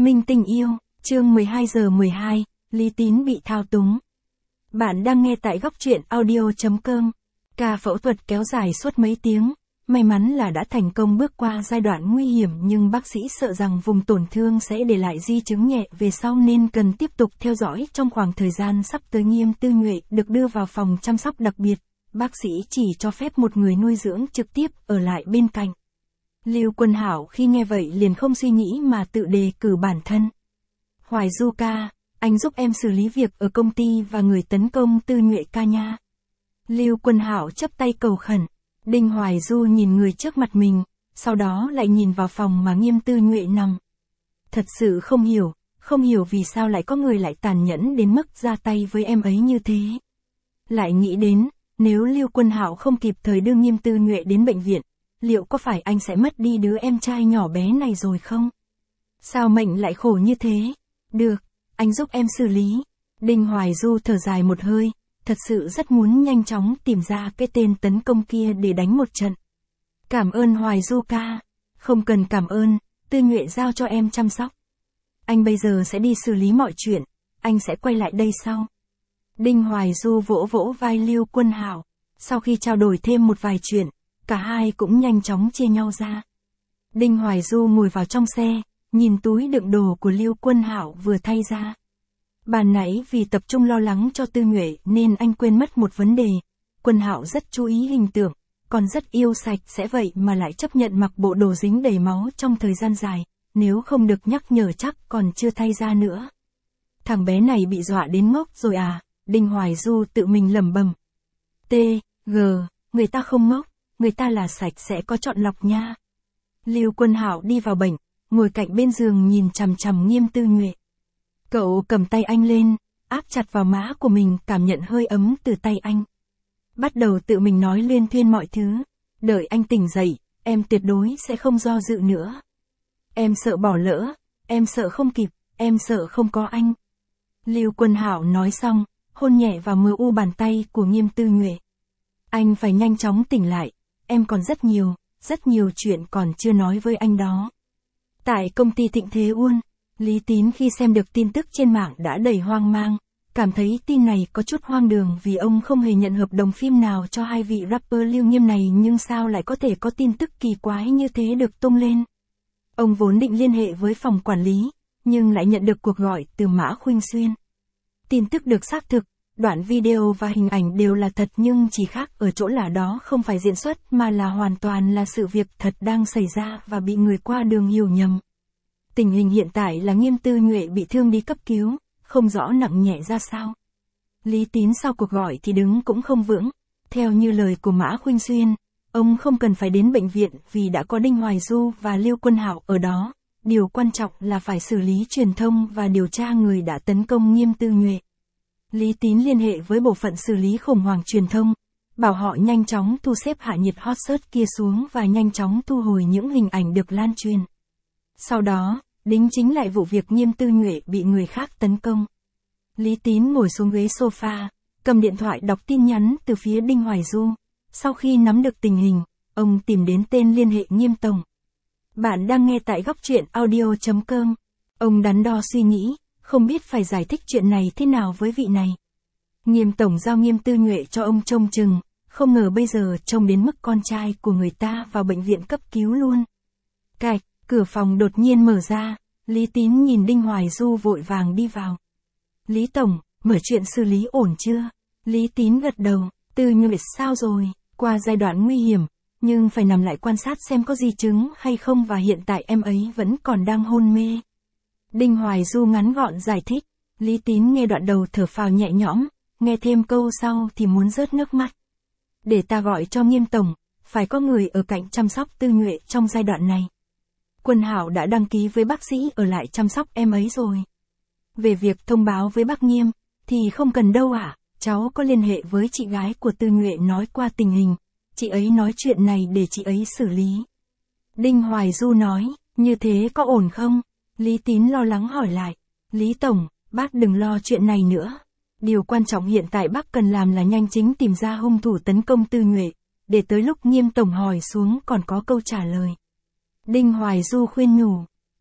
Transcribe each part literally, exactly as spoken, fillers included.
Minh tình yêu, chương mười hai giờ mười hai, Lý Tín bị thao túng. Bạn đang nghe tại góc truyện audio chấm com. Ca phẫu thuật kéo dài suốt mấy tiếng, may mắn là đã thành công bước qua giai đoạn nguy hiểm, nhưng bác sĩ sợ rằng vùng tổn thương sẽ để lại di chứng nhẹ về sau nên cần tiếp tục theo dõi trong khoảng thời gian sắp tới. Nghiêm Tư Nhuệ được đưa vào phòng chăm sóc đặc biệt, bác sĩ chỉ cho phép một người nuôi dưỡng trực tiếp ở lại bên cạnh. Lưu Quân Hảo khi nghe vậy liền không suy nghĩ mà tự đề cử bản thân. Hoài Du ca, anh giúp em xử lý việc ở công ty và người tấn công Tư Nhuệ ca nha. Lưu Quân Hảo chắp tay cầu khẩn. Đinh Hoài Du nhìn người trước mặt mình, sau đó lại nhìn vào phòng mà Nghiêm Tư Nhuệ nằm. Thật sự không hiểu, không hiểu vì sao lại có người lại tàn nhẫn đến mức ra tay với em ấy như thế. Lại nghĩ đến, nếu Lưu Quân Hảo không kịp thời đưa Nghiêm Tư Nhuệ đến bệnh viện, liệu có phải anh sẽ mất đi đứa em trai nhỏ bé này rồi không? Sao mệnh lại khổ như thế? Được, anh giúp em xử lý. Đinh Hoài Du thở dài một hơi, thật sự rất muốn nhanh chóng tìm ra cái tên tấn công kia để đánh một trận. Cảm ơn Hoài Du ca. Không cần cảm ơn, Tư Nhuệ giao cho em chăm sóc. Anh bây giờ sẽ đi xử lý mọi chuyện, anh sẽ quay lại đây sau. Đinh Hoài Du vỗ vỗ vai Lưu Quân Hảo. Sau khi trao đổi thêm một vài chuyện, cả hai cũng nhanh chóng chia nhau ra. Đinh Hoài Du ngồi vào trong xe, nhìn túi đựng đồ của Lưu Quân Hảo vừa thay ra. Ban nãy vì tập trung lo lắng cho Tư Nhuệ nên anh quên mất một vấn đề. Quân Hảo rất chú ý hình tượng, còn rất yêu sạch sẽ, vậy mà lại chấp nhận mặc bộ đồ dính đầy máu trong thời gian dài, nếu không được nhắc nhở chắc còn chưa thay ra nữa. Thằng bé này bị dọa đến ngốc rồi à? Đinh Hoài Du tự mình lẩm bẩm. T, G, người ta không ngốc, người ta là sạch sẽ có chọn lọc nha. Lưu Quân Hảo đi vào bệnh, ngồi cạnh bên giường nhìn chằm chằm Nghiêm Tư Nhuệ. Cậu cầm tay anh lên, áp chặt vào má của mình, cảm nhận hơi ấm từ tay anh. Bắt đầu tự mình nói luyên thuyên mọi thứ. Đợi anh tỉnh dậy, em tuyệt đối sẽ không do dự nữa. Em sợ bỏ lỡ, em sợ không kịp, em sợ không có anh. Lưu Quân Hảo nói xong, hôn nhẹ vào mờ u bàn tay của Nghiêm Tư Nhuệ. Anh phải nhanh chóng tỉnh lại, em còn rất nhiều, rất nhiều chuyện còn chưa nói với anh đó. Tại công ty Thịnh Thế Uôn, Lý Tín khi xem được tin tức trên mạng đã đầy hoang mang, cảm thấy tin này có chút hoang đường vì ông không hề nhận hợp đồng phim nào cho hai vị rapper Lưu Nghiêm này, nhưng sao lại có thể có tin tức kỳ quái như thế được tung lên. Ông vốn định liên hệ với phòng quản lý, nhưng lại nhận được cuộc gọi từ Mã Khuynh Xuyên. Tin tức được xác thực, đoạn video và hình ảnh đều là thật, nhưng chỉ khác ở chỗ là đó không phải diễn xuất mà là hoàn toàn là sự việc thật đang xảy ra và bị người qua đường hiểu nhầm. Tình hình hiện tại là Nghiêm Tư Nhuệ bị thương đi cấp cứu, không rõ nặng nhẹ ra sao. Lý Tín sau cuộc gọi thì đứng cũng không vững. Theo như lời của Mã Khuynh Xuyên, ông không cần phải đến bệnh viện vì đã có Đinh Hoài Du và Lưu Quân Hảo ở đó. Điều quan trọng là phải xử lý truyền thông và điều tra người đã tấn công Nghiêm Tư Nhuệ. Lý Tín liên hệ với bộ phận xử lý khủng hoảng truyền thông, bảo họ nhanh chóng thu xếp hạ nhiệt hot search kia xuống và nhanh chóng thu hồi những hình ảnh được lan truyền. Sau đó, đính chính lại vụ việc Nghiêm Tư Nhuệ bị người khác tấn công. Lý Tín ngồi xuống ghế sofa, cầm điện thoại đọc tin nhắn từ phía Đinh Hoài Du. Sau khi nắm được tình hình, ông tìm đến tên liên hệ Nghiêm Tổng. Bạn đang nghe tại góc truyện audio chấm com. Ông đắn đo suy nghĩ, không biết phải giải thích chuyện này thế nào với vị này. Nghiêm Tổng giao Nghiêm Tư Nhuệ cho ông trông chừng, không ngờ bây giờ trông đến mức con trai của người ta vào bệnh viện cấp cứu luôn. Cạch, cửa phòng đột nhiên mở ra, Lý Tín nhìn Đinh Hoài Du vội vàng đi vào. Lý Tổng, mở chuyện xử lý ổn chưa? Lý Tín gật đầu. Tư Nhuệ sao rồi? Qua giai đoạn nguy hiểm, nhưng phải nằm lại quan sát xem có di chứng hay không, và hiện tại em ấy vẫn còn đang hôn mê. Đinh Hoài Du ngắn gọn giải thích. Lý Tín nghe đoạn đầu thở phào nhẹ nhõm, nghe thêm câu sau thì muốn rớt nước mắt. Để ta gọi cho Nghiêm Tổng, phải có người ở cạnh chăm sóc Tư Nhuệ trong giai đoạn này. Quân Hảo đã đăng ký với bác sĩ ở lại chăm sóc em ấy rồi. Về việc thông báo với bác Nghiêm, thì không cần đâu ạ, à? Cháu có liên hệ với chị gái của Tư Nhuệ nói qua tình hình, chị ấy nói chuyện này để chị ấy xử lý. Đinh Hoài Du nói, như thế có ổn không? Lý Tín lo lắng hỏi lại. Lý Tổng, bác đừng lo chuyện này nữa. Điều quan trọng hiện tại bác cần làm là nhanh chính tìm ra hung thủ tấn công Tư Nhuệ, để tới lúc Nghiêm Tổng hỏi xuống còn có câu trả lời. Đinh Hoài Du khuyên nhủ.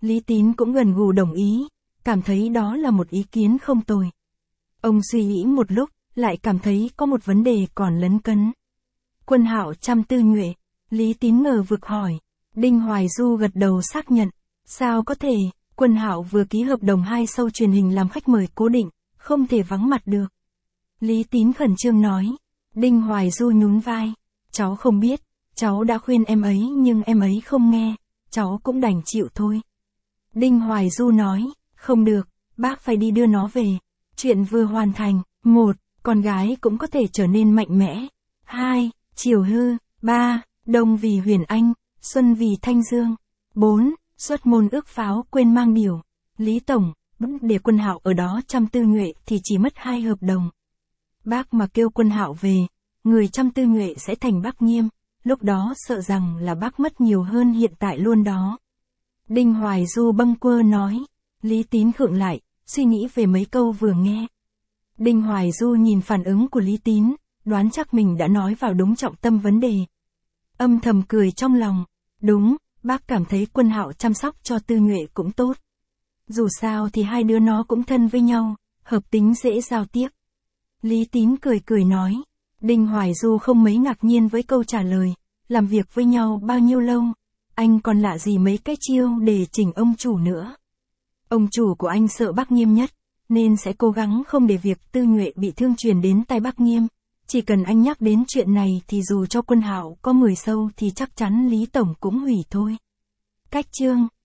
Lý Tín cũng gần gù đồng ý, cảm thấy đó là một ý kiến không tồi. Ông suy nghĩ một lúc, lại cảm thấy có một vấn đề còn lấn cấn. Quân Hạo chăm Tư Nhuệ, Lý Tín ngờ vực hỏi. Đinh Hoài Du gật đầu xác nhận. Sao có thể, Quân Hạo vừa ký hợp đồng hai show truyền hình làm khách mời cố định, không thể vắng mặt được. Lý Tín khẩn trương nói. Đinh Hoài Du nhún vai. Cháu không biết, cháu đã khuyên em ấy nhưng em ấy không nghe, cháu cũng đành chịu thôi. Đinh Hoài Du nói, không được, bác phải đi đưa nó về. Chuyện vừa hoàn thành. Một, con gái cũng có thể trở nên mạnh mẽ. Hai, chiều hư. Ba, đông vì Huyền Anh, xuân vì Thanh Dương. Bốn, xuất môn ước pháo quên mang điều. Lý Tổng, để Quân Hạo ở đó chăm Tư Nhuệ thì chỉ mất hai hợp đồng. Bác mà kêu Quân Hạo về, người chăm Tư Nhuệ sẽ thành bác Nghiêm, lúc đó sợ rằng là bác mất nhiều hơn hiện tại luôn đó. Đinh Hoài Du bâng quơ nói. Lý Tín khựng lại, suy nghĩ về mấy câu vừa nghe. Đinh Hoài Du nhìn phản ứng của Lý Tín, đoán chắc mình đã nói vào đúng trọng tâm vấn đề. Âm thầm cười trong lòng. Đúng, bác cảm thấy Quân Hạo chăm sóc cho Tư Nhuệ cũng tốt. Dù sao thì hai đứa nó cũng thân với nhau, hợp tính dễ giao tiếp. Lý Tín cười cười nói. Đinh Hoài Du không mấy ngạc nhiên với câu trả lời. Làm việc với nhau bao nhiêu lâu, anh còn lạ gì mấy cái chiêu để chỉnh ông chủ nữa. Ông chủ của anh sợ bác Nghiêm nhất, nên sẽ cố gắng không để việc Tư Nhuệ bị thương truyền đến tai bác Nghiêm. Chỉ cần anh nhắc đến chuyện này thì dù cho Quân Hạo có mười show thì chắc chắn Lý Tổng cũng hủy thôi. Cách chương